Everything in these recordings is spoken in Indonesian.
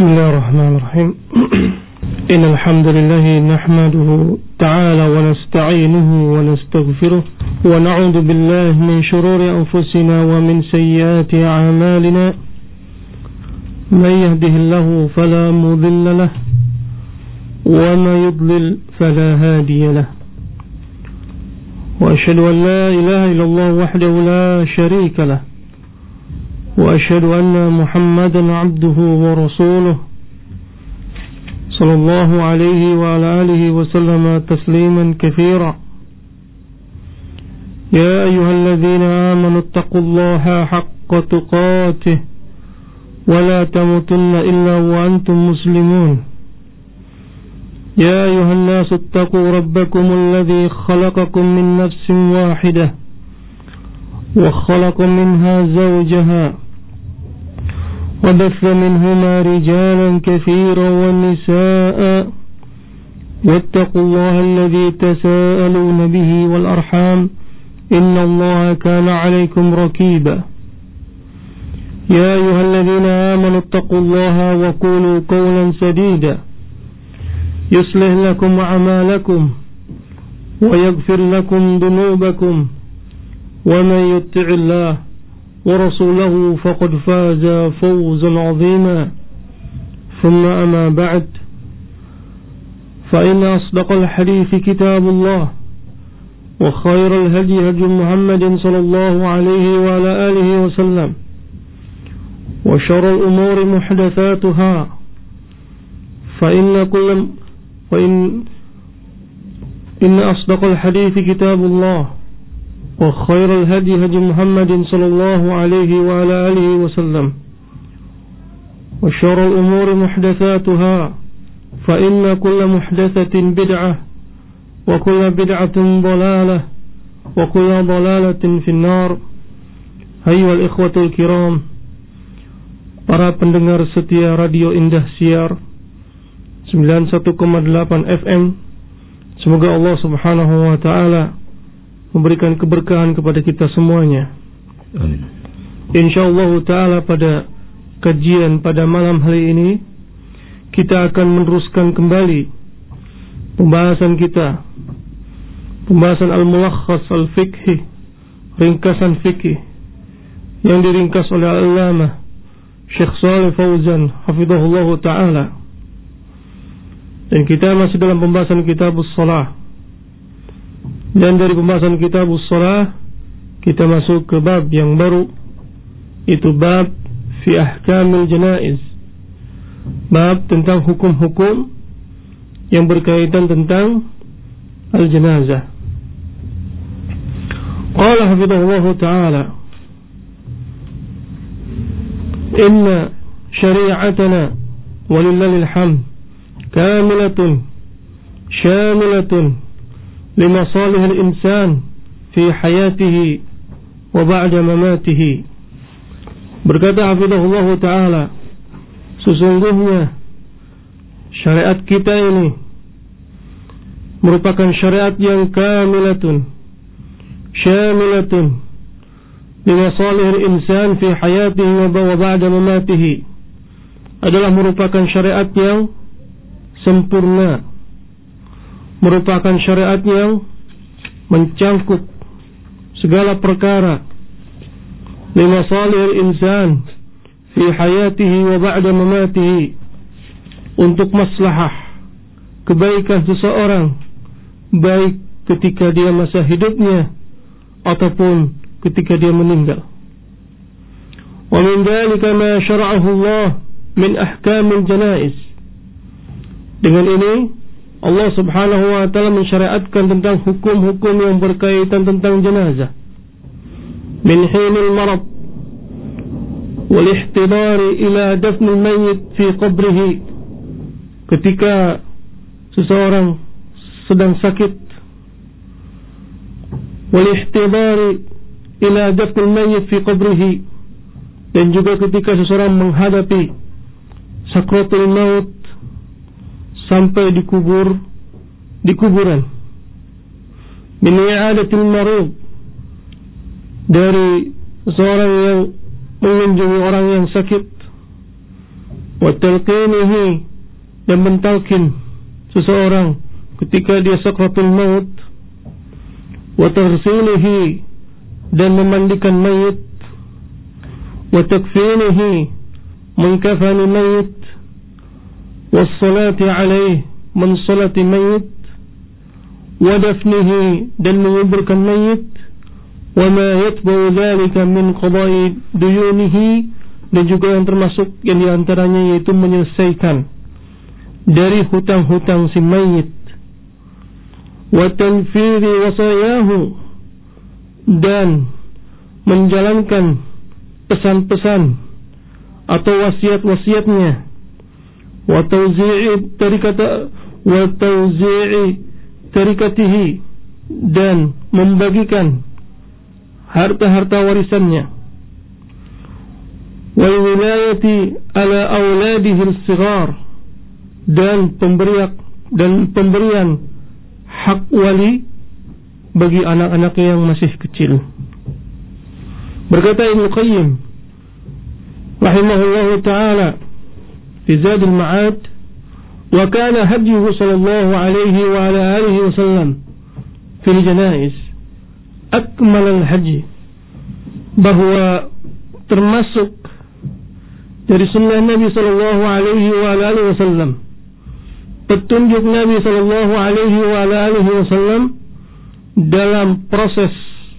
بسم الله الرحمن الرحيم إن الحمد لله نحمده تعالى ونستعينه ونستغفره ونعوذ بالله من شرور أنفسنا ومن سيئات أعمالنا من يهده الله فلا مضل له وما يضلل فلا هادي له وأشهد أن لا إله إلا الله وحده لا شريك له وأشهد أن محمدا عبده ورسوله صلى الله عليه وعلى آله وسلم تسليما كثيرا يا أيها الذين آمنوا اتقوا الله حق تقاته ولا تموتن إلا وأنتم مسلمون يا أيها الناس اتقوا ربكم الذي خلقكم من نفس واحدة وخلق منها زوجها وبث منهما رجالا كثيرا والنساء واتقوا الله الذي تساءلون به والأرحام إن الله كان عليكم رقيبا يا أيها الذين آمنوا اتقوا الله وقولوا قولا سديدا يصلح لكم أعمالكم ويغفر لكم ذنوبكم ومن يطع الله ورسوله فقد فاز فوزا عظيما ثم أما بعد فإن أصدق الحديث كتاب الله وخير الهدي هدي محمد صلى الله عليه وعلى آله وسلم وشر الأمور محدثاتها فإن أصدق الحديث كتاب الله وخير الهدي هدي محمد صلى الله عليه وعلى آله وسلم وشر الأمور محدثاتها فإن كل محدثة بدعة وكل بدعة ضلالة وكل ضلالة في النار. أيها الإخوة الكرام, para pendengar setia Radio Indah Siar 91,8 FM, semoga Allah Subhanahu wa Ta'ala memberikan keberkahan kepada kita semuanya. Amin. InsyaAllah Ta'ala pada kajian pada malam hari ini kita akan meneruskan kembali pembahasan kita, pembahasan Al-Mulakhas Al-Fiqhi, ringkasan fikih yang diringkas oleh Al-Allamah Syekh Shalih Fauzan hafizahullah Ta'ala. Dan kita masih dalam pembahasan Kitabus Shalah. Dan dari pembahasan Kitabus Shalah kita masuk ke bab yang baru, itu bab fi ahkamil janaiz, bab tentang hukum-hukum yang berkaitan tentang al-janazah. Qala hafizahullah ta'ala, inna syari'atana walillahil hamd kamilatun syamilatun لمصالح الإنسان في حياته وبعد مماته. Berkata hafizahullah ta'ala, sesungguhnya syariat kita ini merupakan syariat yang kamilatun syamilatun limasalih al-insan fi hayatihi wa ba'da mamatihi, adalah merupakan syariat yang sempurna, merupakan syariat yang mencangkup segala perkara limasalih insan fi hayatihi wa ba'da mamatihi, untuk maslahah kebaikan seseorang baik ketika dia masa hidupnya ataupun ketika dia meninggal. Wa min dzalika ma syara'ahu Allah min ahkamil janaiz. Dengan ini Allah Subhanahu wa ta'ala mensyariatkan tentang hukum-hukum yang berkaitan tentang jenazah. Min hinil marad wal ihtidari ila dafnil mayyit fi qabrihi, ketika seseorang sedang sakit, wal ihtidari ila dafnil mayyit fi qabrihi, dan juga ketika seseorang menghadapi sakratul maut sampai di kuburan. Min i'adatil marid, dari seorang yang mengunjungi orang yang sakit. wa talqinihi, dan mentalkin seseorang ketika dia sakratul maut, wa taghsilihi, dan memandikan mayit, wa takfinihi, mengkafani mayit, wa salati alaihi, mensalati mayit, wa dafnihi, dan menguburkan mayit, wa ma yatba'u dhalika min qada'i duyunihi, dan juga yang termasuk yang diantaranya yaitu menyelesaikan dari hutang-hutang si mayit, wa tanfidhi wasayahu, dan menjalankan pesan-pesan atau wasiat-wasiatnya, wa tawzi'i tarikatihi, dan membagikan harta-harta warisannya, wa wilayati ala auladihi as-sighar, dan pemberian hak wali bagi anak-anaknya yang masih kecil. Berkata Ibnu Qayyim rahimahullahu ta'ala fi Zadul Ma'ad, wa kana hadyuhu sallallahu alaihi wa ala alihi wasallam fil janaiz akmal al-haji, bahwa termasuk dari sunnah Nabi sallallahu alaihi wa ala alihi wasallam, petunjuk Nabi sallallahu alaihi wa ala alihi wasallam dalam proses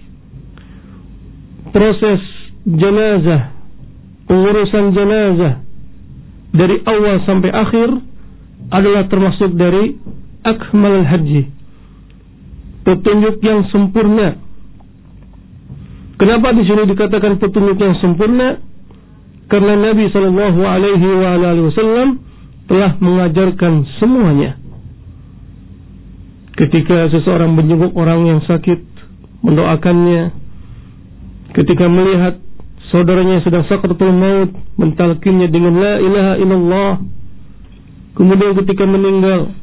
jenazah, pengurusan jenazah dari awal sampai akhir adalah termasuk dari akmal al-haji, petunjuk yang sempurna. Kenapa di sini dikatakan petunjuk yang sempurna? Karena Nabi sallallahu alaihi wasallam telah mengajarkan semuanya. Ketika seseorang menjenguk orang yang sakit, mendoakannya. Ketika melihat saudaranya sedang sakratul maut, mentalkinnya dengan la ilaha illallah. Kemudian ketika meninggal,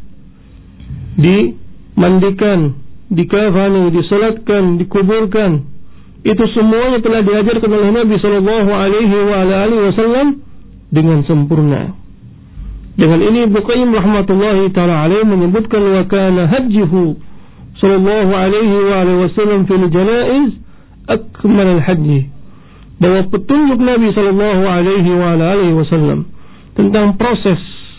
dimandikan, dikafani, disolatkan, dikuburkan. Itu semuanya telah diajarkan oleh Nabi sallallahu alaihi wasallam dengan sempurna. Dengan ini Ibnu Qayyim rahmatullahi taala alaihi menyebutkan wa kana hajjuhu sallallahu alaihi wasallam fil janaiz akmal al-hajj, bahwa petunjuk Nabi sallallahu alaihi wasallam tentang proses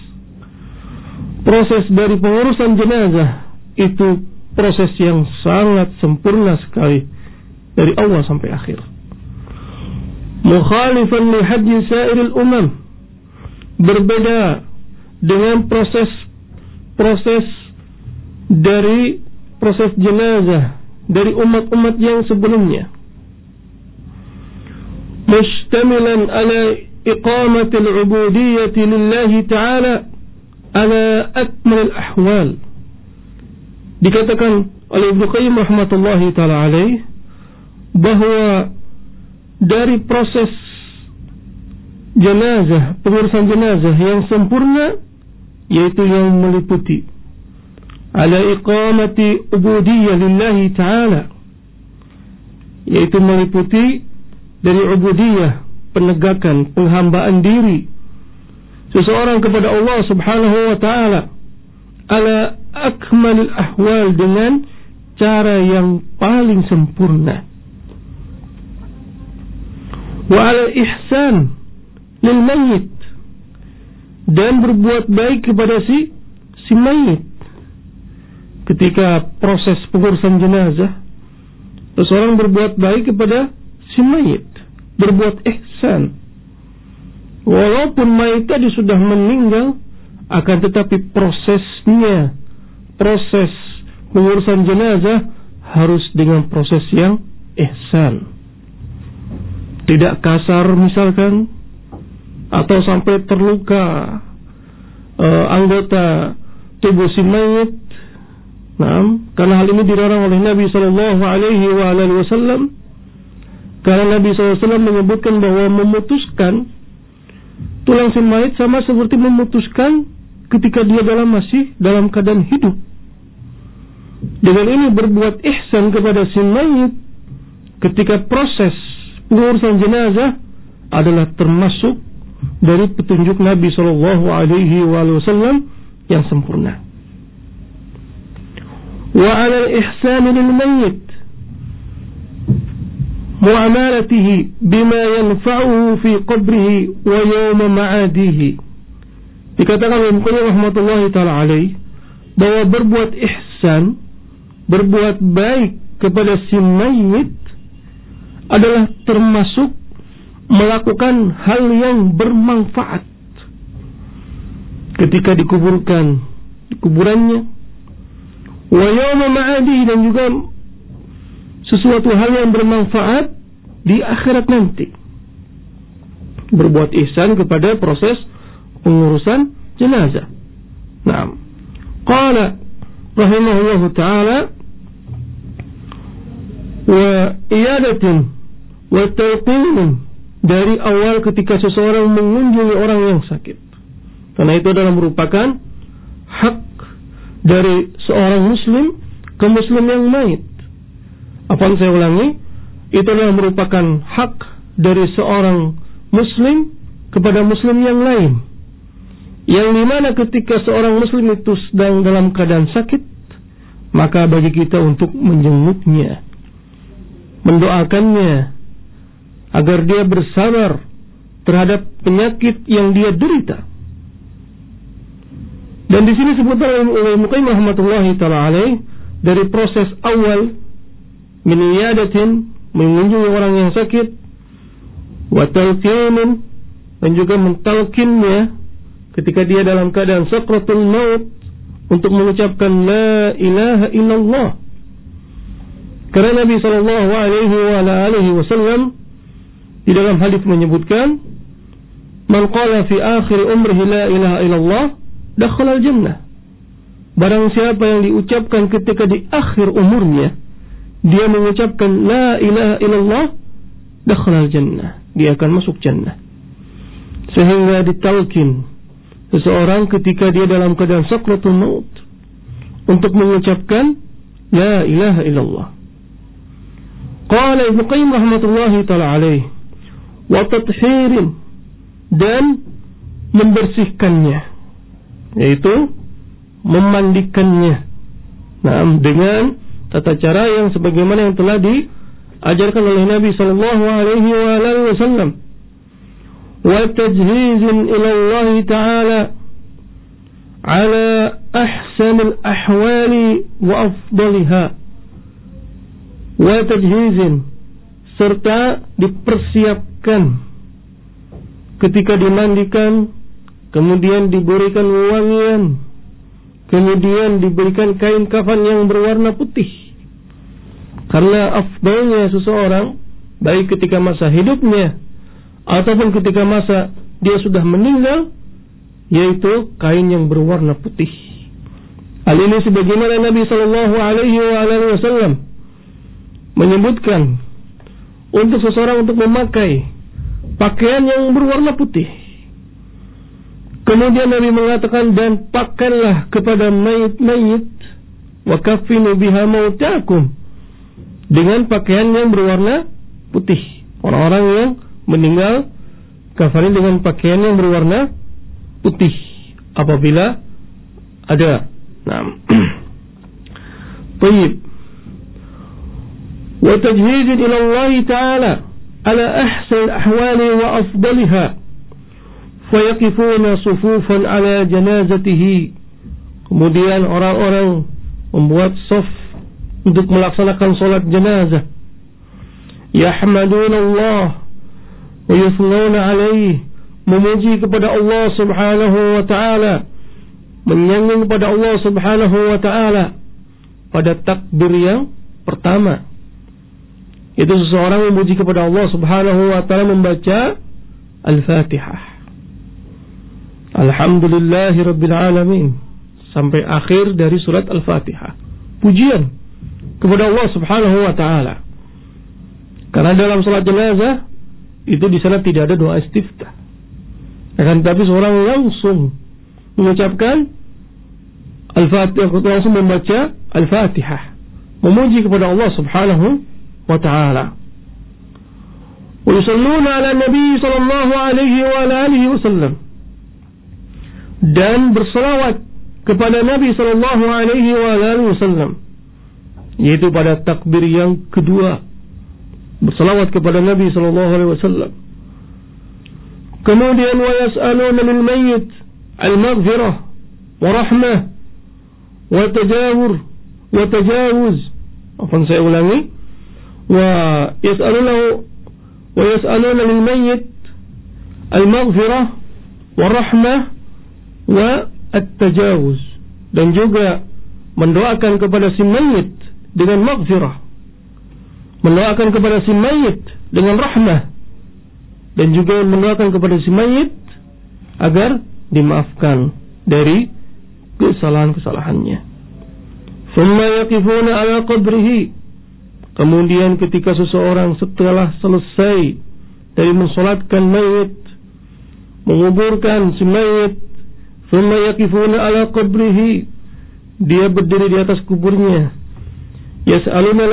dari pengurusan jenazah itu proses yang sangat sempurna sekali dari awal sampai akhir. Mukhalifan li hajji sa'iril umam, berbeda dengan proses dari proses jenazah dari umat-umat yang sebelumnya. Mustamilan ala iqamati al-ubudiyyah lillahi ta'ala ala akmal al-ahwal. Dikatakan oleh Ibnu Qayyim rahmatullahi ta'ala alaih bahwa dari proses jenazah, pengurusan jenazah yang sempurna, yaitu yang meliputi ala iqamati ubudiyyah lillahi ta'ala, yaitu meliputi dari ubudiyah, penegakan, penghambaan diri seseorang kepada Allah subhanahu wa ta'ala ala akmalil ahwal, dengan cara yang paling sempurna, wa ala ihsan lil mayyit, dan berbuat baik kepada si mayit. Ketika proses pengurusan jenazah, seseorang berbuat baik kepada si mayit, berbuat ihsan. Walaupun mayit tadi sudah meninggal, akan tetapi proses pengurusan jenazah harus dengan proses yang ihsan. Tidak kasar misalkan, atau sampai terluka anggota tubuh si mayit. Karena hal ini dilarang oleh Nabi sallallahu alaihi wasallam. Karena Nabi sallallahu alaihi wasallam menyebutkan bahwa memutuskan tulang si mayit sama seperti memutuskan ketika dia masih dalam keadaan hidup. Dengan ini berbuat ihsan kepada si mayit ketika proses pengurusan jenazah adalah termasuk dari petunjuk Nabi sallallahu alaihi wasallam yang sempurna. Wa 'ala al-ihsan lil mayyit mu'amalatihi bima yanfa'uhu fi qabrihi wa yawma ma'adihi. Dikatakan oleh Muqayyim rahmatullahi ta'ala alaih bahwa berbuat ihsan, berbuat baik kepada si mayit adalah termasuk melakukan hal yang bermanfaat ketika dikuburkan di kuburannya, wa yawma ma'adihi, dan juga sesuatu hal yang bermanfaat di akhirat nanti. Berbuat ihsan kepada proses pengurusan jenazah. Naam. Qala rahimahullahu ta'ala wa iyadatin wa tawqinin, dari awal ketika seseorang mengunjungi orang yang sakit, karena itu adalah merupakan hak dari seorang muslim ke muslim yang mayit. Apaan saya ulangi, itu adalah merupakan hak dari seorang muslim kepada muslim yang lain, yang dimana ketika seorang muslim itu sedang dalam keadaan sakit, maka bagi kita untuk menjenguknya, mendoakannya agar dia bersabar terhadap penyakit yang dia derita. Dan di sini sebutkan oleh Muqayyim rahmatullahi ta'ala alaih, dari proses awal min iyadatin, mengunjungi orang yang sakit, wa talqinin, dan juga mentalkinnya ketika dia dalam keadaan sakratul maut untuk mengucapkan la ilaha illallah. Karena Nabi sallallahu alaihi wasallam di dalam hadis menyebutkan, man qala fi akhir umrihi la ilaha illallah dakhala al-jannah. Barang siapa yang diucapkan ketika di akhir umurnya dia mengucapkan la ilaha illallah, dakhala al-jannah, dia akan masuk jannah. Sehingga ditalkin seseorang ketika dia dalam keadaan sakratul maut untuk mengucapkan la ilaha illallah. Qala Ibnu Qayyim rahmatullahi ta'ala alaih, wa tathirin, dan membersihkannya, yaitu memandikannya, nah, dengan tata cara yang sebagaimana yang telah diajarkan oleh Nabi sallallahu alaihi wasallam. Wa tajhizun ila Allah ta'ala ala ahsan al-ahwali wa afdaliha. Wa tajhizun, serta dipersiapkan ketika dimandikan, kemudian diberikan wangian, kemudian diberikan kain kafan yang berwarna putih. Karena afdalnya seseorang, baik ketika masa hidupnya ataupun ketika masa dia sudah meninggal, yaitu kain yang berwarna putih. Hal ini sebagaimana Nabi sallallahu alaihi wasallam menyebutkan untuk seseorang untuk memakai pakaian yang berwarna putih. Kemudian Nabi mengatakan, dan pakailah kepada mayit-mayit, wa kaffinu biha mautakum, dengan pakaian yang berwarna putih. Orang-orang yang meninggal kafani dengan pakaian yang berwarna putih apabila ada. Naam. Baik. Wa tajhizun ila Allah ta'ala ala ahsan al-ahwali wa afdaliha, fayaqifuna sufufan ala janazatihi. Kemudian orang-orang membuat saf untuk melaksanakan salat jenazah. Yahmaduna Allah wa yuthnuna alaihi, memuji kepada Allah subhanahu wa ta'ala, menyanjung kepada Allah subhanahu wa ta'ala pada takbir yang pertama. Itu seseorang memuji kepada Allah subhanahu wa ta'ala membaca Al-Fatihah, Alhamdulillahi Rabbil Alamin, sampai akhir dari surat Al-Fatihah. Pujian kepada Allah subhanahu wa ta'ala. Karena dalam salat jenazah itu di sana tidak ada doa istiftah. Akan tetapi seorang langsung mengucapkan Al-Fatihah, langsung membaca Al-Fatihah, memuji kepada Allah subhanahu wa ta'ala. wa yusalluna ala Nabi sallallahu alaihi wa alihi wasallam, dan berselawat kepada Nabi sallallahu alaihi wa alihi wasallam, yaitu pada takbir yang kedua, berselawat kepada Nabi sallallahu alaihi wasallam. Kemudian wa yas'aluna lil mayyit al-maghfirah wa rahmah wa tajawuz. Apakah saya ulangi? Wa yas'aluna lil mayyit al-maghfirah wa rahmah wa at-tajawuz, dan juga mendoakan kepada si mayit dengan maghfirah, mendoakan kepada si mayit dengan rahmah, dan juga mendoakan kepada si mayit agar dimaafkan dari kesalahan-kesalahannya. Thumma yaqifuna ala qabrihi, kemudian ketika seseorang setelah selesai dari mensolatkan mayit, menguburkan si mayit, thumma yaqifuna ala qabrihi, dia berdiri di atas kuburnya, yas'aluna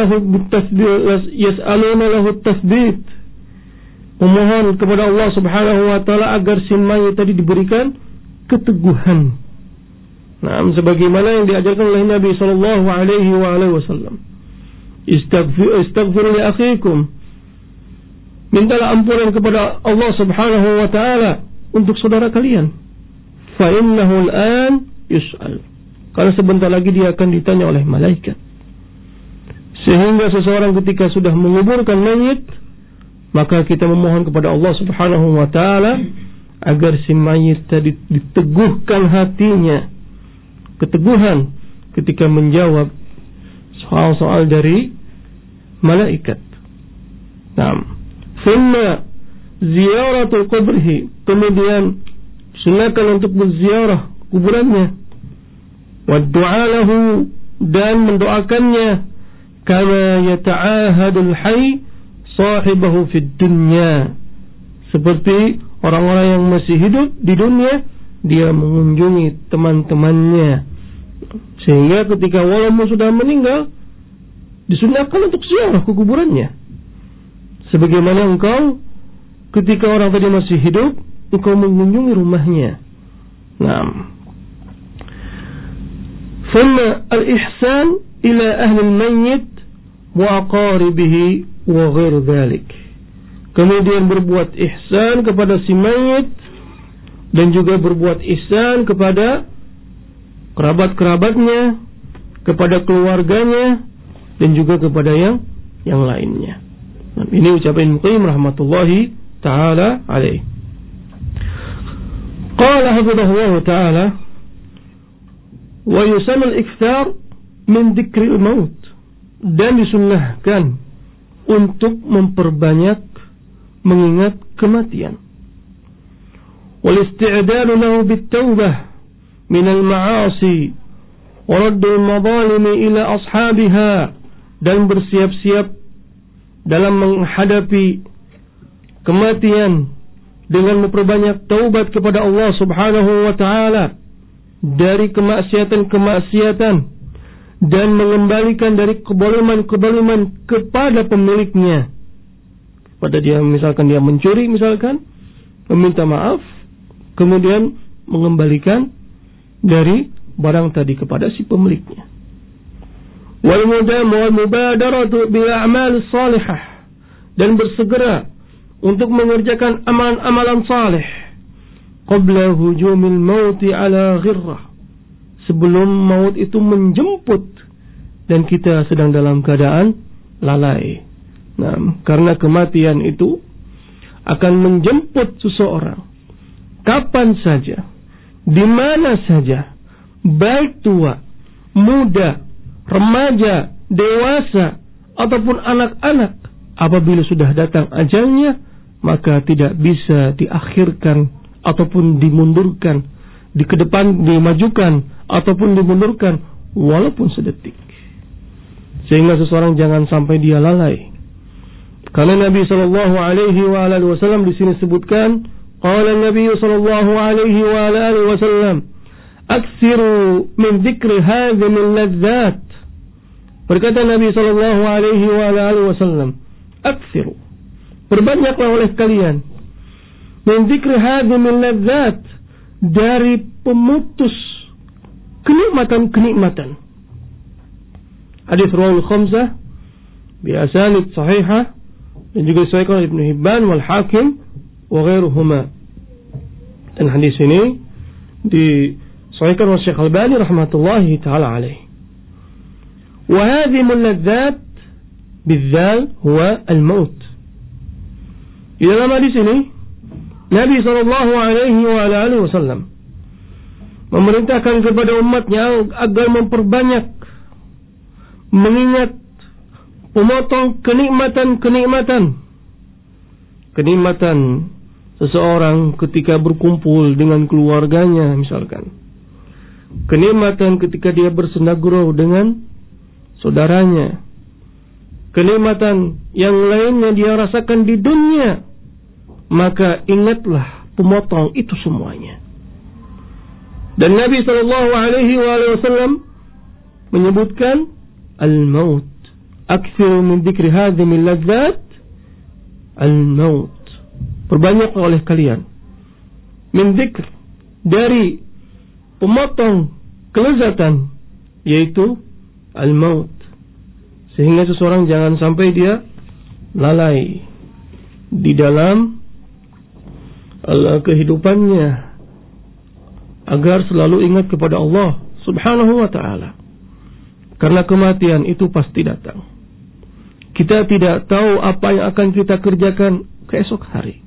lahu tasbit, memohon kepada Allah Subhanahu wa taala agar si mayit tadi diberikan keteguhan. Nah, sebagaimana yang diajarkan oleh Nabi sallallahu alaihi wasallam. Istaghfiru li akhikum, mintalah ampunan kepada Allah Subhanahu wa taala untuk saudara kalian. Fa innahu al-an yus'al, karena sebentar lagi dia akan ditanya oleh malaikat. Sehingga seseorang ketika sudah menguburkan mayit, maka kita memohon kepada Allah Subhanahu wa taala agar si mayit tadi diteguhkan hatinya, keteguhan ketika menjawab soal-soal dari malaikat. Naam. Thumma ziyaratul qabrihi, kemudian sunahkan untuk berziarah kuburannya, wa du'a lahu, dan mendoakannya, kama yata'ahadul hayy sahibahu fid dunya, seperti orang-orang yang masih hidup di dunia dia mengunjungi teman-temannya, sehingga ketika walaupun sudah meninggal disunahkan untuk ziarah ke kuburannya, sebagaimana engkau ketika orang tadi masih hidup engkau mengunjungi rumahnya. Naam. Thumma al-ihsan ila ahli al-mayyit wa aqaribihi wa ghair dhalik, kemudian berbuat ihsan kepada si mayit dan juga berbuat ihsan kepada kerabat-kerabatnya, kepada keluarganya, dan juga kepada yang lainnya. Nah, ini ucapan Muqayyim rahmatullahi taala alaih. Qala hafidhahullah taala, wa yusamma al-ikthar min dzikri al-maut, dan disunnahkan untuk memperbanyak mengingat kematian. Wal isti'dadu lahu bit-taubah min al-ma'asi wa radd al-madhalim ila ashabiha, dan bersiap-siap dalam menghadapi kematian dengan memperbanyak taubat kepada Allah Subhanahu wa taala dari kemaksiatan-kemaksiatan, dan mengembalikan dari kezaliman kepada pemiliknya. Pada dia misalkan dia mencuri, misalkan meminta maaf, kemudian mengembalikan dari barang tadi kepada si pemiliknya. Wal mubadaratu bil a'mal salihah, dan bersegera untuk mengerjakan amalan-amalan saleh qabla hujumil mauti ala ghirrah, sebelum maut itu menjemput dan kita sedang dalam keadaan lalai. Nah, karena kematian itu akan menjemput seseorang kapan saja, di mana saja, baik tua, muda, remaja, dewasa, ataupun anak-anak. Apabila sudah datang ajalnya, maka tidak bisa diakhirkan ataupun dimundurkan, dimajukan ataupun dimundurkan walaupun sedetik. Sehingga seseorang jangan sampai dia lalai. Karena Nabi sallallahu alaihi wasallam di sini sebutkan, qala Nabi sallallahu alaihi wasallam, "Aktsiru min dzikri hadhihi al-ladzat." Berkata Nabi sallallahu alaihi wasallam, "Aktsiru." perbanyaklah oleh kalian min dzikri hadhimil ladzat, dari pemutus kenikmatan-kenikmatan. Hadis riwayat khamsah bi asanid sahihah, dan juga disahihkan Ibnu Hibban wal Hakim wa ghairuhuma. Dan hadis ini disahihkan oleh Syekh Albani rahmatullahi taala alaihi. Wa hadhimul ladzat bidzal huwa al-maut. Di dalam hadis ini Nabi sallallahu alaihi wa alihi wasallam memerintahkan kepada umatnya agar memperbanyak mengingat memotong kenikmatan seseorang ketika berkumpul dengan keluarganya, misalkan kenikmatan ketika dia bersenda-gurau dengan saudaranya, kenikmatan yang lainnya dia rasakan di dunia, maka ingatlah pemotong itu semuanya. Dan Nabi sallallahu alaihi wasallam menyebutkan al-maut. Aktsiru min dzikri hadhimil ladzat al-maut. Perbanyaklah oleh kalian min dzikr, dari pemotong kelezatan, yaitu al-maut, sehingga seseorang jangan sampai dia lalai di dalam kehidupannya, agar selalu ingat kepada Allah subhanahu wa ta'ala. Karena kematian itu pasti datang. Kita tidak tahu apa yang akan kita kerjakan keesok hari.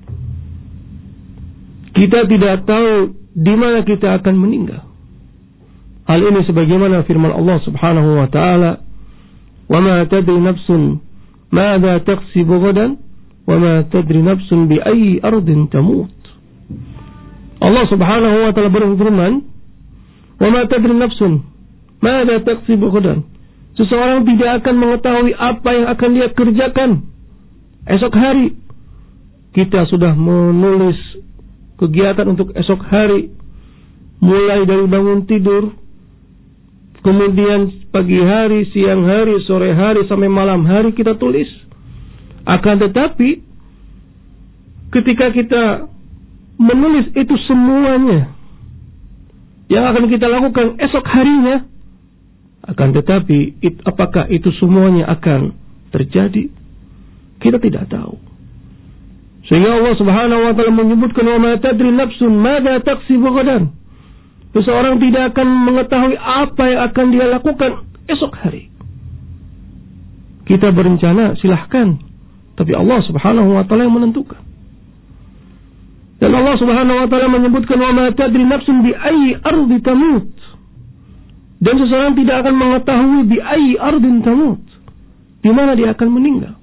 Kita tidak tahu di mana kita akan meninggal. Hal ini sebagaimana firman Allah subhanahu wa ta'ala, wa ma tadri nafsun madza taksibu ghadan wa ma tadri nafsun bi ayyi ardin tamut. Allah subhanahu wa ta'ala berfirman, wa ma tadri nafsun madza taksibu ghadan. Seseorang tidak akan mengetahui apa yang akan dia kerjakan esok hari. Kita sudah menulis kegiatan untuk esok hari, mulai dari bangun tidur, kemudian pagi hari, siang hari, sore hari, sampai malam hari kita tulis. Akan tetapi ketika kita menulis itu semuanya yang akan kita lakukan esok harinya, akan tetapi apakah itu semuanya akan terjadi? Kita tidak tahu. Sehingga Allah subhanahu wa ta'ala menyebutkan, wa ma tadri nafsun madza taksibu ghadan. Seseorang tidak akan mengetahui apa yang akan dia lakukan esok hari. Kita berencana, silahkan, tapi Allah subhanahu wa ta'ala yang menentukan. Dan Allah subhanahu wa ta'ala menyebutkan, wa ma tadri nafsun bi ayyi ardi tamut. Dan seseorang tidak akan mengetahui bi ayyi ardin tamut, di mana dia akan meninggal.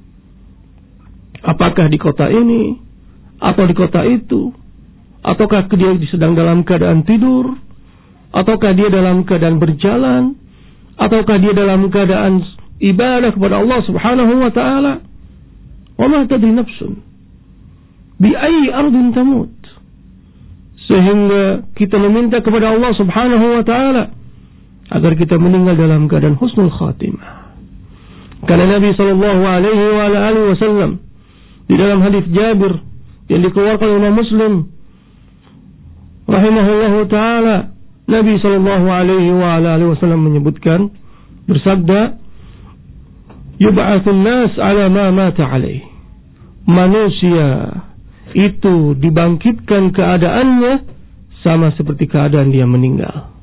Apakah di kota ini atau di kota itu, ataukah dia sedang dalam keadaan tidur, ataukah dia dalam keadaan berjalan, ataukah dia dalam keadaan ibadah kepada Allah subhanahu wa ta'ala. Wa ma tadri nafsun bi ayyi ardin tamut. Sehingga kita meminta kepada Allah subhanahu wa ta'ala agar kita meninggal dalam keadaan husnul khatimah. Karena Nabi sallallahu alaihi wa alihi wasallam di dalam hadis Jabir yang dikeluarkan oleh Imam Muslim rahimahullahu taala, Nabi sallallahu alaihi wa alihi wasallam menyebutkan, bersabda, yub'atsun nas ala ma mata alaihi. Manusia itu dibangkitkan keadaannya sama seperti keadaan dia meninggal.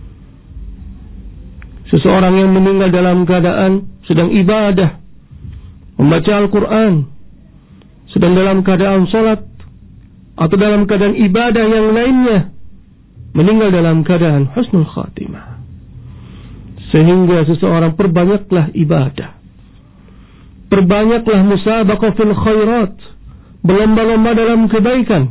Seseorang yang meninggal dalam keadaan sedang ibadah, membaca Al-Quran, sedang dalam keadaan sholat, atau dalam keadaan ibadah yang lainnya, meninggal dalam keadaan husnul khatimah. Sehingga seseorang perbanyaklah ibadah, perbanyaklah musabaqah fil khairat, berlomba-lomba dalam kebaikan.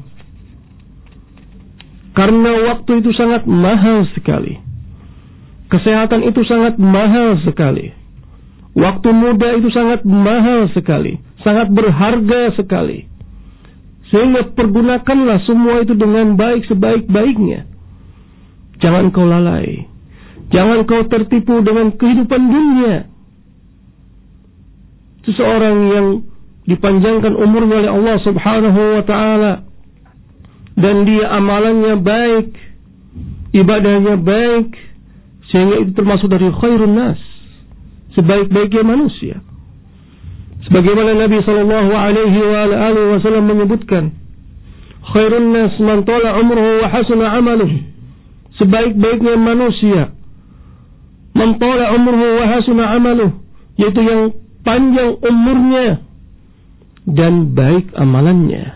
Karena waktu itu sangat mahal sekali. Kesehatan itu sangat mahal sekali. Waktu muda itu sangat mahal sekali, sangat berharga sekali. Sehingga pergunakanlah semua itu dengan baik, sebaik-baiknya. Jangan kau lalai, jangan kau tertipu dengan kehidupan dunia. Seseorang yang dipanjangkan umurnya oleh Allah Subhanahu wa ta'ala, dan dia amalannya baik, ibadahnya baik, sehingga itu termasuk dari khairun nas, sebaik-baiknya manusia. Sebagaimana Nabi sallallahu alaihi wasallam menyebutkan, khairun nas man tala umruhu wa hasuna amaluhu, sebaik-baiknya manusia man tala umruhu wa hasuna amaluhu, yaitu yang panjang umurnya dan baik amalannya.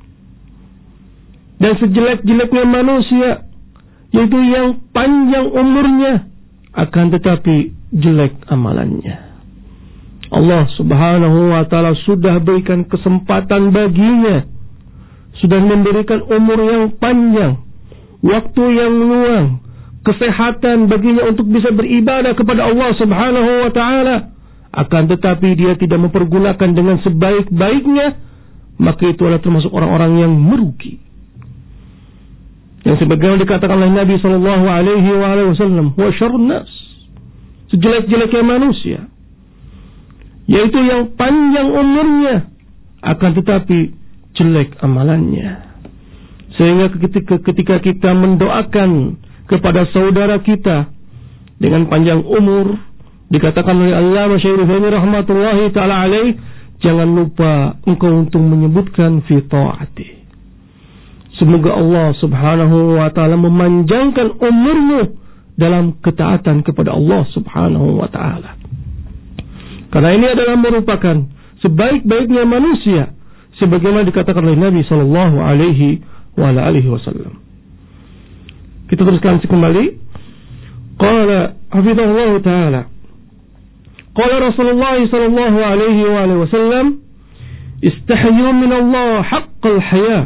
Dan sejelek-jeleknya manusia, yaitu yang panjang umurnya akan tetapi jelek amalannya. Allah Subhanahu wa ta'ala sudah berikan kesempatan baginya, sudah memberikan umur yang panjang, waktu yang luang, kesehatan baginya untuk bisa beribadah kepada Allah Subhanahu wa ta'ala. Akan tetapi dia tidak mempergunakan dengan sebaik-baiknya, maka itu adalah termasuk orang-orang yang merugi. Yang sebagaimana dikatakan oleh Nabi sallallahu alaihi wasallam, wa syarrun nas, sejelek-jeleknya manusia, yaitu yang panjang umurnya akan tetapi jelek amalannya. Sehingga ketika kita mendoakan kepada saudara kita dengan panjang umur, dikatakan oleh Allamah Syekh Utsaimin rahmatullahi taala alaih, jangan lupa engkau untuk menyebutkan fi taati. Semoga Allah Subhanahu wa ta'ala memanjangkan umurmu dalam ketaatan kepada Allah Subhanahu wa ta'ala. Karena ini adalah merupakan sebaik-baiknya manusia, sebagaimana dikatakan oleh Nabi sallallahu alaihi wasallam. Kita teruskan kembali. Qala hafizahullah ta'ala, qala Rasulullah sallallahu alaihi wasallam, istahyu min Allah haqqal haya.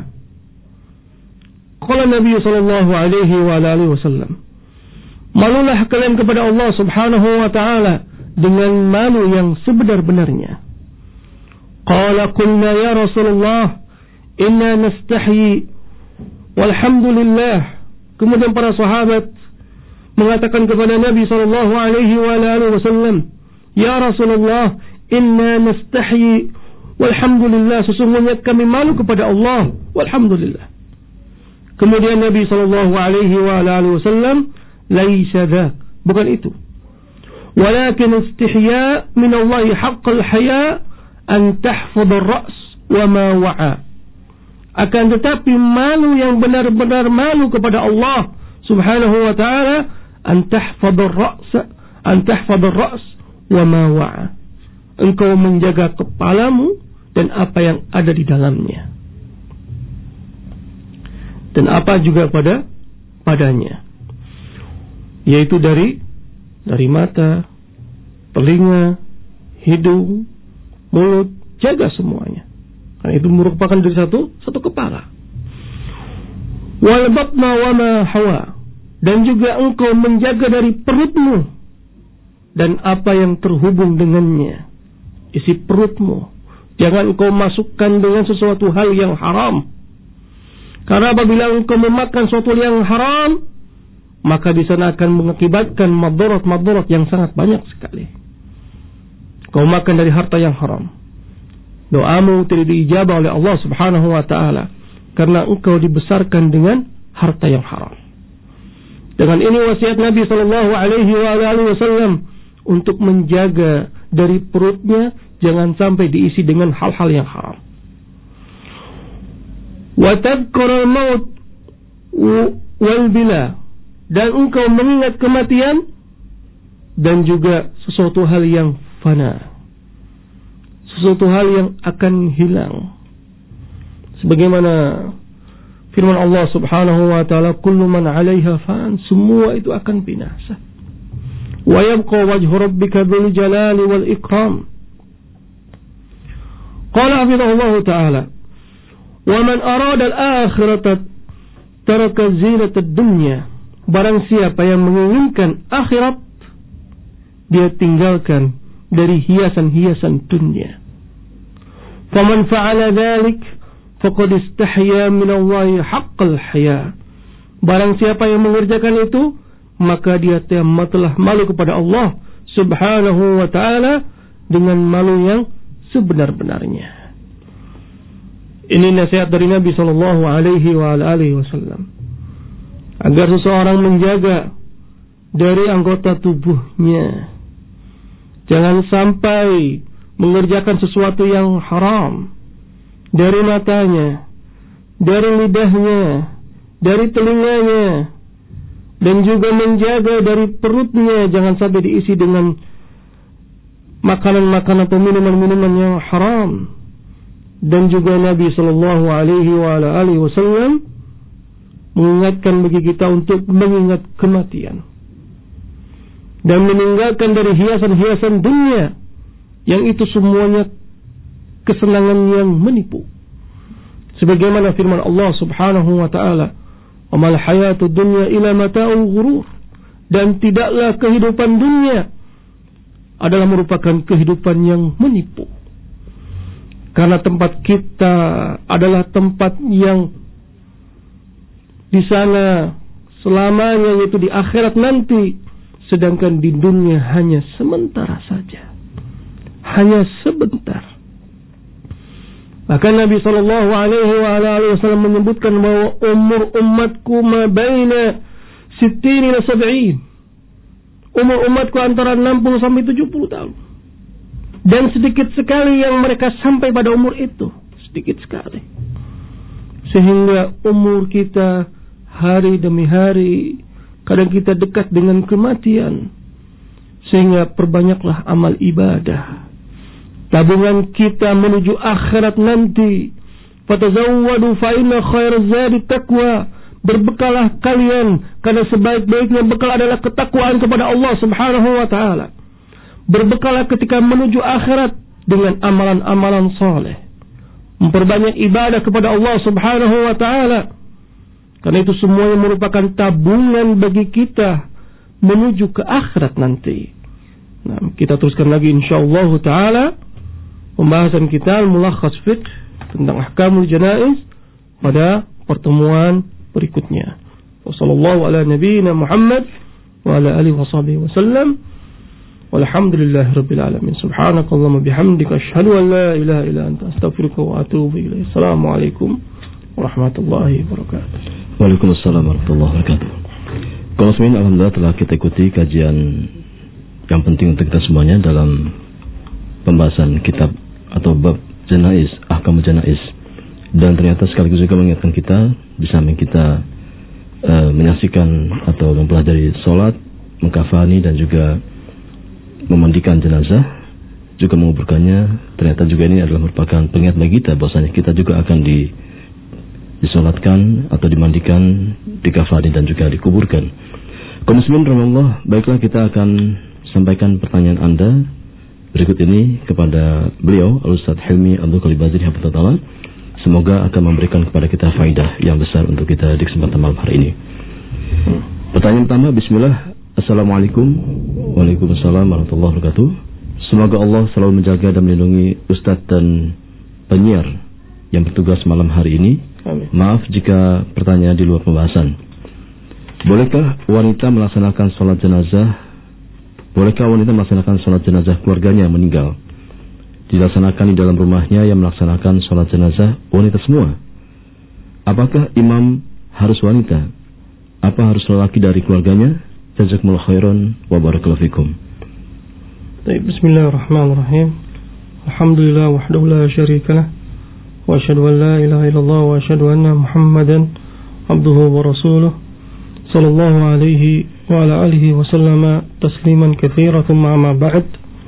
Qala Nabi sallallahu alaihi wasallam, malulah kalian kepada Allah Subhanahu wa ta'ala dengan malu yang sebenar-benarnya. Qala qulna ya Rasulullah, inna nastahyi walhamdulillah. Kemudian para sahabat mengatakan kepada Nabi sallallahu alaihi wasallam, ya Rasulullah, inna nastahyi walhamdulillah, sesungguhnya kami malu kepada Allah, walhamdulillah. Kemudian Nabi sallallahu alaihi wasallam, laisa dzak, bukan itu. Walakin istihya min Allah haqqal haya an tahfadh ar-ra's wa ma wa'a. Akan tetapi malu yang benar-benar malu kepada Allah Subhanahu wa ta'ala, an tahfadh ar-ra's wa ma wa'a. Engkau menjaga kepalamu dan apa yang ada di dalamnya, dan apa juga padanya, yaitu dari mata, telinga, hidung, mulut, jaga semuanya. Karena itu merupakan dari satu kepala. Wal batna wa ma hawa, dan juga engkau menjaga dari perutmu dan apa yang terhubung dengannya, isi perutmu. Jangan engkau masukkan dengan sesuatu hal yang haram. Karena apabila engkau memakan sesuatu yang haram, maka di sana akan mengakibatkan madarat yang sangat banyak sekali. Kau makan dari harta yang haram, doamu tidak diijabah oleh Allah Subhanahu wa ta'ala, karena engkau dibesarkan dengan harta yang haram. Dengan ini wasiat Nabi sallallahu alaihi wasallam untuk menjaga dari perutnya, jangan sampai diisi dengan hal-hal yang haram. Wa tadhkurul maut wal bila, dan engkau mengingat kematian dan juga sesuatu hal yang fana, sesuatu hal yang akan hilang. Sebagaimana firman Allah Subhanahu wa ta'ala, kullu man 'alaiha fan, semua itu akan binasa. Wa yabqa wajhu rabbika dzul jalali wal ikram. Qala hafizahullah ta'ala, wa man arada al-akhirata taraka zinata ad-dunya. Barang siapa yang menginginkan akhirat, dia tinggalkan dari hiasan-hiasan dunia. Faman fa'ala dzalik faqad istahya min Allah haqqal haya. Barang siapa yang mengerjakan itu, maka dia telah malu kepada Allah Subhanahu wa ta'ala dengan malu yang sebenar-benarnya. Ini nasihat dari Nabi sallallahu alaihi wasallam agar seseorang menjaga dari anggota tubuhnya. Jangan sampai mengerjakan sesuatu yang haram dari matanya, dari lidahnya, dari telinganya, dan juga menjaga dari perutnya, jangan sampai diisi dengan makanan-makanan atau minuman-minuman yang haram. Dan juga Nabi sallallahu alaihi wasallam mengingatkan bagi kita untuk mengingat kematian dan meninggalkan dari hiasan-hiasan dunia yang itu semuanya kesenangan yang menipu. Sebagaimana firman Allah Subhanahu wa taala, "Wa mal hayatud dunya illa mata'ul ghurur." Dan tidaklah kehidupan dunia adalah merupakan kehidupan yang menipu. Karena tempat kita adalah tempat yang di sana selamanya, yaitu di akhirat nanti. Sedangkan di dunia hanya sementara saja. Hanya sebentar. Bahkan Nabi sallallahu alaihi wasallam menyebutkan bahwa umur umatku ma baina 60 ila 70. Umur umatku antara 60 sampai 70 tahun. Dan sedikit sekali yang mereka sampai pada umur itu. Sedikit sekali. Sehingga umur kita hari demi hari, kadang kita dekat dengan kematian. Sehingga perbanyaklah amal ibadah. Tabungan kita menuju akhirat nanti. Fatazawwadu fa inna khairaz zadi taqwa. Berbekalah kalian, karena sebaik-baiknya bekal adalah ketakwaan kepada Allah Subhanahu wa taala. Berbekalah ketika menuju akhirat dengan amalan-amalan saleh. Memperbanyak ibadah kepada Allah Subhanahu wa taala. Karena itu semuanya merupakan tabungan bagi kita menuju ke akhirat nanti. Nah, kita teruskan lagi insyaallah taala pembahasan kita al-mulakhas fiqh tentang ahkamul janaiz pada pertemuan berikutnya. Wassallallahu ala nabiyyina Muhammad wa ala alihi washabihi wasallam. Walhamdulillahirabbil alamin. Subhanakallahumma bihamdika asyhadu an la ilaha illa anta astaghfiruka wa atubu ilaik. Assalamualaikum warahmatullahi wabarakatuh. Waalaikumsalam warahmatullahi wabarakatuh. Kaum muslimin, alhamdulillah telah kita ikuti kajian yang penting untuk kita semuanya dalam pembahasan kitab atau bab janaiz, ahkamul janaiz. Dan ternyata sekaligus juga mengingatkan kita di samping kita menyaksikan atau mempelajari salat, mengkafani dan juga memandikan jenazah, juga menguburkannya. Ternyata juga ini adalah merupakan pengingat bagi kita bahwasanya kita juga akan disolatkan atau dimandikan, dikafani dan juga dikuburkan. Kaum muslimin rahimakumullah, baiklah kita akan sampaikan pertanyaan Anda berikut ini kepada beliau Al-Ustaz Hilmi Abdul Qalibazir hafizahullah. Semoga akan memberikan kepada kita faedah yang besar untuk kita di kesempatan malam hari ini. Pertanyaan pertama, bismillah. Assalamualaikum. Waalaikumsalam warahmatullahi wabarakatuh. Semoga Allah selalu menjaga dan melindungi Ustadz dan penyiar yang bertugas malam hari ini. Amin. Maaf jika pertanyaan di luar pembahasan. Bolehkah wanita melaksanakan sholat jenazah? Bolehkah wanita melaksanakan sholat jenazah keluarganya yang meninggal? Dilaksanakan di dalam rumahnya yang melaksanakan sholat jenazah wanita semua. Apakah imam harus wanita? Apa harus lelaki dari keluarganya? Jazakumullah khairan wa barakallahu fikum. Baik, bismillahirrahmanirrahim. Alhamdulillah wahdahu la syarika lah. Wa asyhadu an la ilaha illallah wa asyhadu anna Muhammadan abduhu wa rasuluh. Sallallahu alaihi wa ala alihi wa sallama tasliman katsiran, thumma amma ba'd.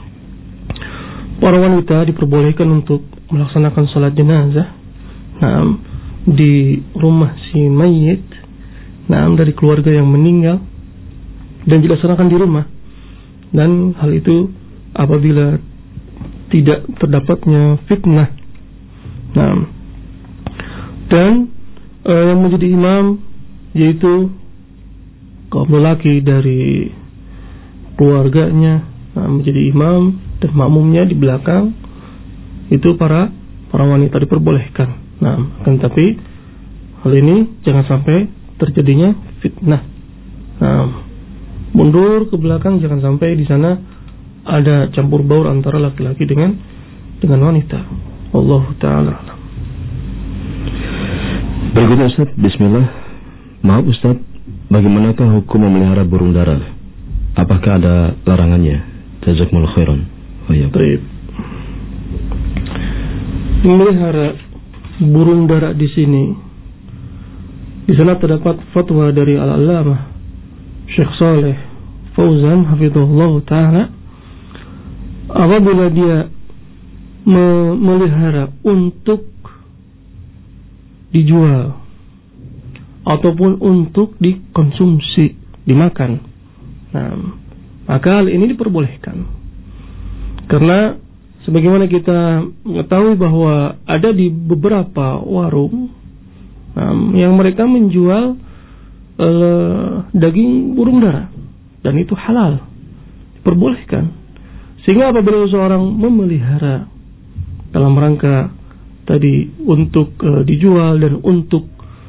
Para wanita diperbolehkan untuk melaksanakan salat jenazah di rumah si mayit, dari keluarga yang meninggal, dan dilaksanakan di rumah. Dan hal itu apabila tidak terdapatnya fitnah. Dan yang menjadi imam yaitu kaum lelaki dari keluarganya menjadi imam, dan makmumnya di belakang itu para wanita diperbolehkan. Akan tapi hal ini jangan sampai terjadinya fitnah. Mundur ke belakang, jangan sampai di sana ada campur baur antara laki-laki dengan wanita. Wallahu ta'ala alam. Berikutnya Ustaz, bismillah. Maaf Ustaz, bagaimanakah hukum memelihara burung dara? Apakah ada larangannya? Jazakumullah khairan. Oh ya. Baik. Memelihara burung dara di sana terdapat fatwa dari Al-Allamah Syekh Saleh Fauzan hafizahullah taala, apabila dia memelihara untuk dijual ataupun untuk dikonsumsi, dimakan, nah, maka hal ini diperbolehkan. Karena sebagaimana kita mengetahui bahwa ada di beberapa warung yang mereka menjual daging burung dara, dan itu halal, diperbolehkan. Sehingga apabila seorang memelihara dalam rangka tadi untuk dijual dan untuk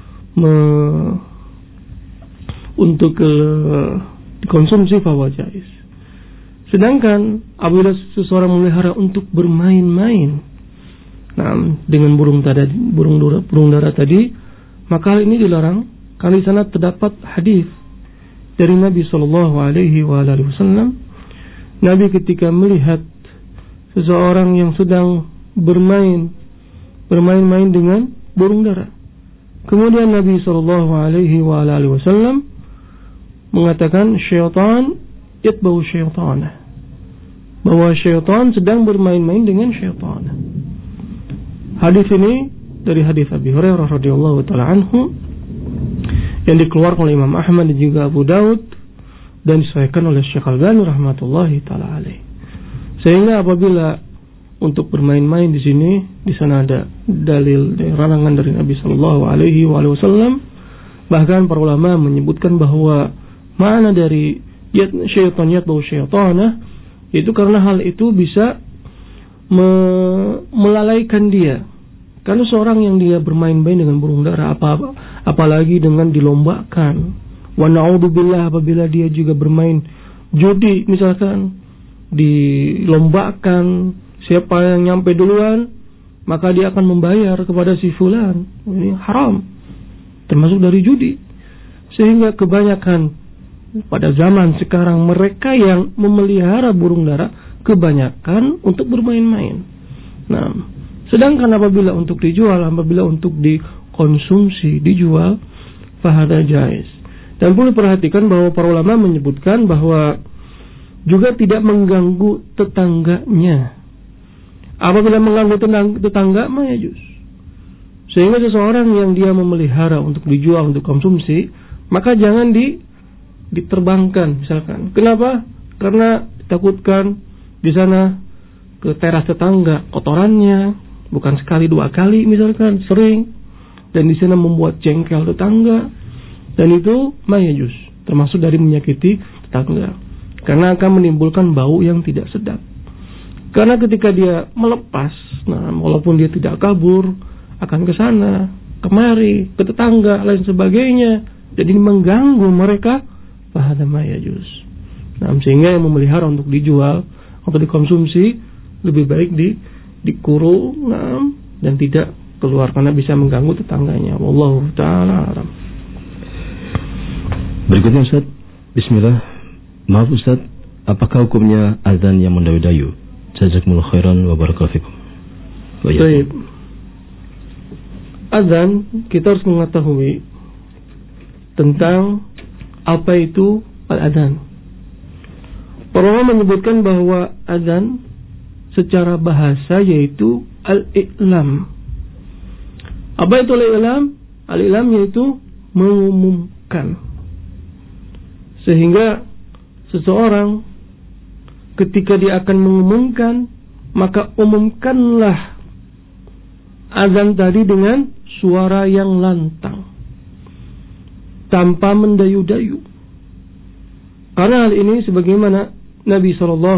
dikonsumsi, fahuwa jaiz. Sedangkan apabila seseorang memelihara untuk bermain-main dengan burung dara tadi, maka hal ini dilarang. Karena di sana terdapat hadis dari Nabi SAW. Nabi ketika melihat seseorang yang sedang bermain-main dengan burung dara, kemudian Nabi SAW mengatakan, syaitan yatba'u syaitanah, bahwa syaitan sedang bermain-main dengan syaitan. Hadis ini dari hadis Abi Hurairah radhiyallahu taala anhu, yang dikeluarkan oleh Imam Ahmad dan juga Abu Daud, dan disahihkan oleh Syekh Al-Albani rahmatullahi taala alaih. Sehingga apabila untuk bermain-main di sana ada dalil larangan dari Nabi sallallahu alaihi wasallam. Bahkan para ulama menyebutkan bahwa makna dari syaitan yatba'u syaitanah itu karena hal itu bisa melalaikan dia. Karena seorang yang dia bermain-main dengan burung dara, apalagi dengan dilombakan, wa na'udzubillah, apabila dia juga bermain judi misalkan, dilombakan, siapa yang nyampe duluan maka dia akan membayar kepada si fulan. Ini haram, termasuk dari judi. Sehingga kebanyakan pada zaman sekarang mereka yang memelihara burung dara kebanyakan untuk bermain-main. Nah, sedangkan apabila untuk dijual, apabila untuk dikonsumsi, dijual, fahada jaiz. Dan perlu perhatikan bahwa para ulama menyebutkan bahwa juga tidak mengganggu tetangganya. Apabila mengganggu tetangga, maka juz. Sehingga seseorang yang dia memelihara untuk dijual, untuk konsumsi, maka jangan diterbangkan misalkan. Kenapa? Karena ditakutkan di sana ke teras tetangga kotorannya, bukan sekali dua kali misalkan, sering, dan di sana membuat jengkel tetangga, dan itu mayajus, termasuk dari menyakiti tetangga, karena akan menimbulkan bau yang tidak sedap. Karena ketika dia melepas, walaupun dia tidak kabur, akan ke sana, kemari, ke tetangga, lain sebagainya, jadi mengganggu mereka, fahada mayajus. Sehingga yang memelihara untuk dijual atau dikonsumsi lebih baik dikurung dan tidak keluar karena bisa mengganggu tetangganya. Wallahu ta'ala alam. Berikutnya Ustaz, bismillah. Maaf Ustaz, apakah hukumnya azan yang mendayu-dayu? Jazakumullah khairan wa barakallahu fikum. Baik. Azan, kita harus mengetahui tentang apa itu al-azan. Para ulama menyebutkan bahwa azan secara bahasa yaitu al-i'lam. Apa itu al-i'lam? Al-i'lam yaitu mengumumkan. Sehingga seseorang ketika dia akan mengumumkan, maka umumkanlah azan tadi dengan suara yang lantang, tanpa mendayu-dayu. Karena hal ini sebagaimana Nabi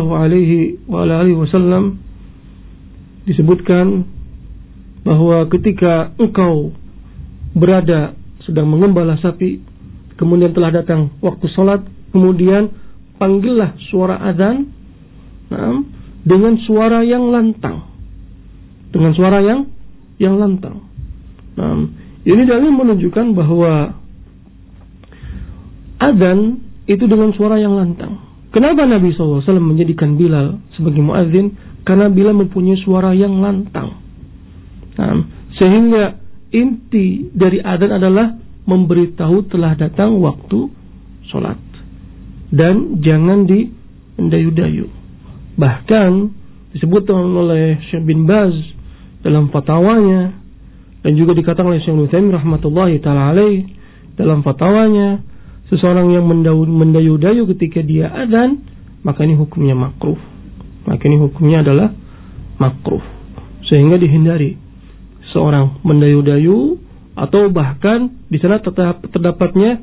SAW disebutkan bahwa ketika engkau berada sedang mengembala sapi, kemudian telah datang waktu salat, kemudian panggillah suara azan dengan suara yang lantang, dengan suara yang lantang. Ini dalil menunjukkan bahwa adzan itu dengan suara yang lantang. Kenapa Nabi SAW menjadikan Bilal sebagai muadzin? Karena Bilal mempunyai suara yang lantang. Nah, sehingga inti dari adzan adalah memberitahu telah datang waktu sholat. Dan jangan dimendayu-dayu. Bahkan disebutkan oleh Syekh bin Baz dalam fatwanya, dan juga dikatakan oleh Syekh Utsaimin rahmatullahi ta'ala alaih dalam fatwanya, seseorang yang mendayu-dayu ketika dia adzan, maka ini hukumnya makruh. Maka ini hukumnya adalah makruh. Sehingga dihindari seorang mendayu-dayu, atau bahkan di sana terdapatnya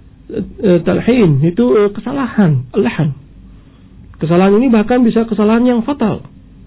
talhin, itu kesalahan, al-lahan. Kesalahan ini bahkan bisa kesalahan yang fatal.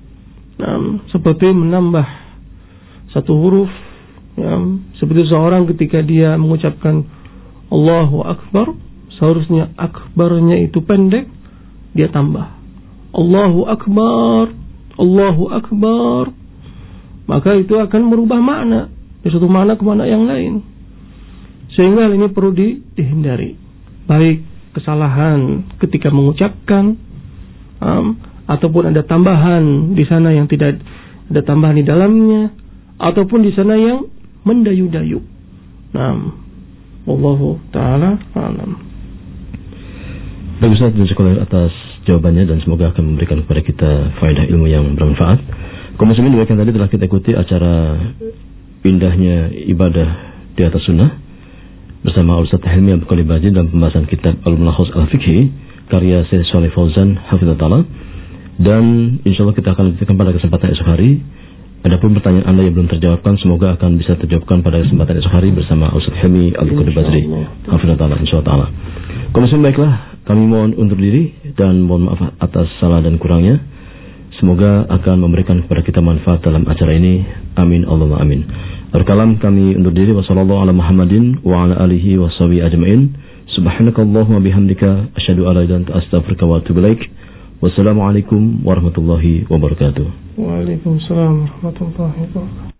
Seperti menambah satu huruf, seperti seorang ketika dia mengucapkan Allahu Akbar, seharusnya akbarnya itu pendek, dia tambah Allahu Akbar, Allahu Akbar, maka itu akan merubah makna dari satu makna ke makna yang lain. Sehingga hal ini perlu dihindari, baik kesalahan ketika mengucapkan, ataupun ada tambahan di sana yang tidak ada tambahan di dalamnya, ataupun di sana yang mendayu-dayu. Wallahu ta'ala a'lam. Baik Ustaz, terima kasih atas jawabannya, dan semoga akan memberikan kepada kita faedah ilmu yang bermanfaat. Kaum muslimin, demikian tadi telah kita ikuti acara indahnya ibadah di atas sunnah bersama Ustaz Hilmi Abdul Qadir Baji dalam pembahasan kitab Al-Mulakhas Al-Fiqhi karya Syekh Shalih Fauzan hafizahullah. Dan insyaallah kita akan lanjutkan pada kesempatan esok hari. Adapun pertanyaan Anda yang belum terjawabkan, semoga akan bisa terjawabkan pada kesempatan esok hari bersama Ustaz Hilmi Abdul Qadir Baji hafizahullah insyaallah. Kemudian baiklah, kami mohon undur diri dan mohon maaf atas salah dan kurangnya. Semoga akan memberikan kepada kita manfaat dalam acara ini. Amin Allahumma amin. Berkalam kami undur diri. Wassallallahu ala Muhammadin wa ala alihi wa sahbihi ajma'in. Subhanakallahumma bihamdika asyhadu an la ilaha illa anta astaghfiruka wa atubu ilaik. Wassalamualaikum warahmatullahi wabarakatuh. Waalaikumsalam warahmatullahi wabarakatuh.